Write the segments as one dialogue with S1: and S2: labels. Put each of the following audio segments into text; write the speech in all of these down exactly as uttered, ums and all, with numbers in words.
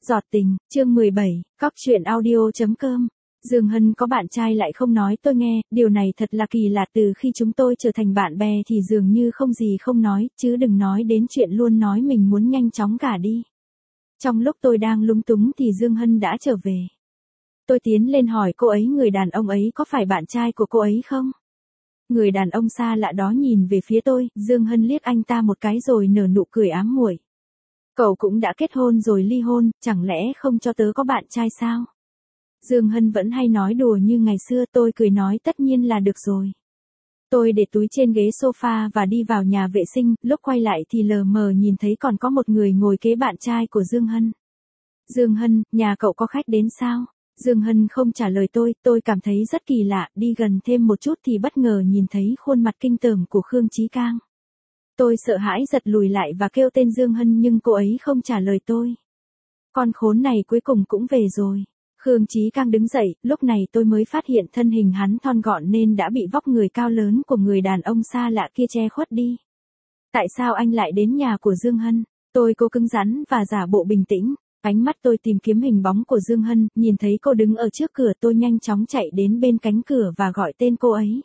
S1: Giọt tình, chương mười bảy, cóc truyện audio chấm com. Dương Hân có bạn trai lại không nói tôi nghe, điều này thật là kỳ lạ, từ khi chúng tôi trở thành bạn bè thì dường như không gì không nói, chứ đừng nói đến chuyện luôn nói mình muốn nhanh chóng gả đi. Trong lúc tôi đang lúng túng thì Dương Hân đã trở về. Tôi tiến lên hỏi cô ấy người đàn ông ấy có phải bạn trai của cô ấy không? Người đàn ông xa lạ đó nhìn về phía tôi, Dương Hân liếc anh ta một cái rồi nở nụ cười ám muội. Cậu cũng đã kết hôn rồi ly hôn, chẳng lẽ không cho tớ có bạn trai sao? Dương Hân vẫn hay nói đùa như ngày xưa, tôi cười nói tất nhiên là được rồi. Tôi để túi trên ghế sofa và đi vào nhà vệ sinh, lúc quay lại thì lờ mờ nhìn thấy còn có một người ngồi kế bạn trai của Dương Hân. Dương Hân, nhà cậu có khách đến sao? Dương Hân không trả lời tôi, tôi cảm thấy rất kỳ lạ, đi gần thêm một chút thì bất ngờ nhìn thấy khuôn mặt kinh tởm của Khương Chí Cang. Tôi sợ hãi giật lùi lại và kêu tên Dương Hân nhưng cô ấy không trả lời tôi. Con khốn này cuối cùng cũng về rồi. Khương Chí Cang đứng dậy, lúc này tôi mới phát hiện thân hình hắn thon gọn nên đã bị vóc người cao lớn của người đàn ông xa lạ kia che khuất đi. Tại sao anh lại đến nhà của Dương Hân? Tôi cố cứng rắn và giả bộ bình tĩnh. Ánh mắt tôi tìm kiếm hình bóng của Dương Hân, nhìn thấy cô đứng ở trước cửa, tôi nhanh chóng chạy đến bên cánh cửa và gọi tên cô ấy.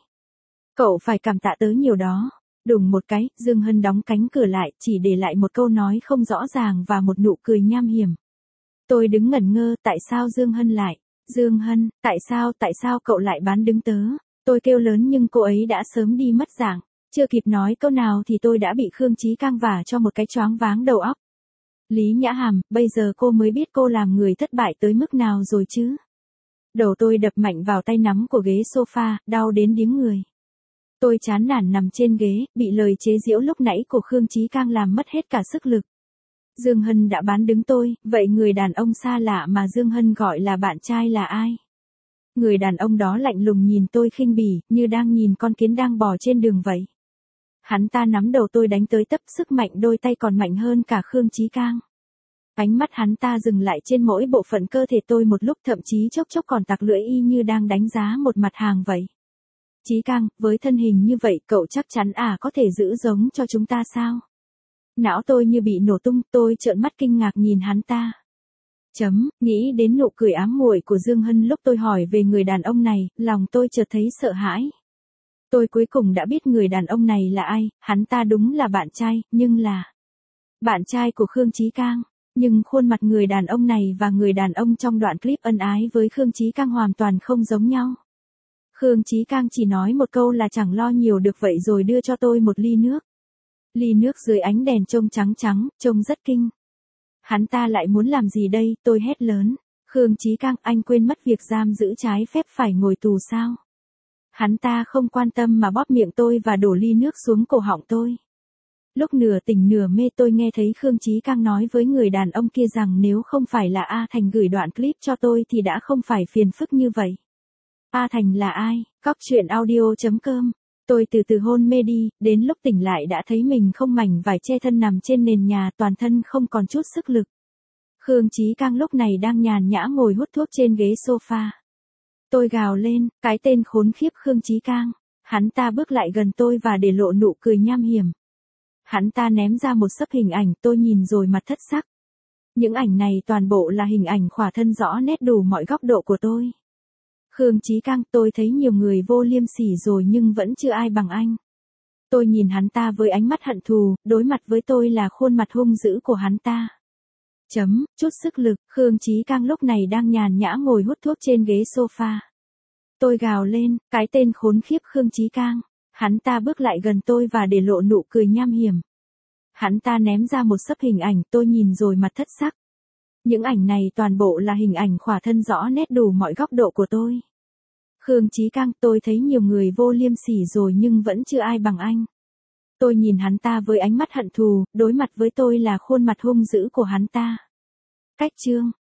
S1: Cậu phải cảm tạ tớ nhiều đó. Đùng một cái, Dương Hân đóng cánh cửa lại, chỉ để lại một câu nói không rõ ràng và một nụ cười nham hiểm. Tôi đứng ngẩn ngơ, tại sao Dương Hân lại? Dương Hân, tại sao, tại sao cậu lại bán đứng tớ? Tôi kêu lớn nhưng cô ấy đã sớm đi mất dạng. Chưa kịp nói câu nào thì tôi đã bị Khương Chí Cang vả cho một cái choáng váng đầu óc. Lý Nhã Hàm, bây giờ cô mới biết cô làm người thất bại tới mức nào rồi chứ? Đầu tôi đập mạnh vào tay nắm của ghế sofa, đau đến điếng người. Tôi chán nản nằm trên ghế, bị lời chế giễu lúc nãy của Khương Chí Cang làm mất hết cả sức lực. Dương Hân đã bán đứng tôi, vậy người đàn ông xa lạ mà Dương Hân gọi là bạn trai là ai? Người đàn ông đó lạnh lùng nhìn tôi khinh bỉ, như đang nhìn con kiến đang bò trên đường vậy. Hắn ta nắm đầu tôi đánh tới tấp, sức mạnh đôi tay còn mạnh hơn cả Khương Chí Cang. Ánh mắt hắn ta dừng lại trên mỗi bộ phận cơ thể tôi một lúc, thậm chí chốc chốc còn tặc lưỡi y như đang đánh giá một mặt hàng vậy. Chí Cang, với thân hình như vậy cậu chắc chắn à có thể giữ giống cho chúng ta sao? Não tôi như bị nổ tung, tôi trợn mắt kinh ngạc nhìn hắn ta. Chấm, nghĩ đến nụ cười ám muội của Dương Hân lúc tôi hỏi về người đàn ông này, lòng tôi chợt thấy sợ hãi. Tôi cuối cùng đã biết người đàn ông này là ai, hắn ta đúng là bạn trai, nhưng là bạn trai của Khương Chí Cang. Nhưng khuôn mặt người đàn ông này và người đàn ông trong đoạn clip ân ái với Khương Chí Cang hoàn toàn không giống nhau. Khương Chí Cang chỉ nói một câu là chẳng lo nhiều được vậy rồi đưa cho tôi một ly nước. Ly nước dưới ánh đèn trông trắng trắng, trông rất kinh. Hắn ta lại muốn làm gì đây, tôi hét lớn. Khương Chí Cang, anh quên mất việc giam giữ trái phép phải ngồi tù sao? Hắn ta không quan tâm mà bóp miệng tôi và đổ ly nước xuống cổ họng tôi. Lúc nửa tỉnh nửa mê tôi nghe thấy Khương Chí Cang nói với người đàn ông kia rằng nếu không phải là A Thành gửi đoạn clip cho tôi thì đã không phải phiền phức như vậy. A Thành là ai? Cóc truyện audio chấm com. Tôi từ từ hôn mê đi, đến lúc tỉnh lại đã thấy mình không mảnh vải che thân nằm trên nền nhà, toàn thân không còn chút sức lực. Khương Chí Cang lúc này đang nhàn nhã ngồi hút thuốc trên ghế sofa. Tôi gào lên, cái tên khốn khiếp Khương Chí Cang. Hắn ta bước lại gần tôi và để lộ nụ cười nham hiểm. Hắn ta ném ra một xấp hình ảnh, tôi nhìn rồi mặt thất sắc. Những ảnh này toàn bộ là hình ảnh khỏa thân rõ nét đủ mọi góc độ của tôi. Khương Chí Cang, tôi thấy nhiều người vô liêm sỉ rồi nhưng vẫn chưa ai bằng anh. Tôi nhìn hắn ta với ánh mắt hận thù, đối mặt với tôi là khuôn mặt hung dữ của hắn ta. Chấm, chút sức lực, Khương Chí Cang lúc này đang nhàn nhã ngồi hút thuốc trên ghế sofa. Tôi gào lên, cái tên khốn khiếp Khương Chí Cang. Hắn ta bước lại gần tôi và để lộ nụ cười nham hiểm. Hắn ta ném ra một xấp hình ảnh, tôi nhìn rồi mặt thất sắc. Những ảnh này toàn bộ là hình ảnh khỏa thân rõ nét đủ mọi góc độ của tôi. Khương Chí Cang, tôi thấy nhiều người vô liêm sỉ rồi nhưng vẫn chưa ai bằng anh. Tôi nhìn hắn ta với ánh mắt hận thù, đối mặt với tôi là khuôn mặt hung dữ của hắn ta. Cách chương.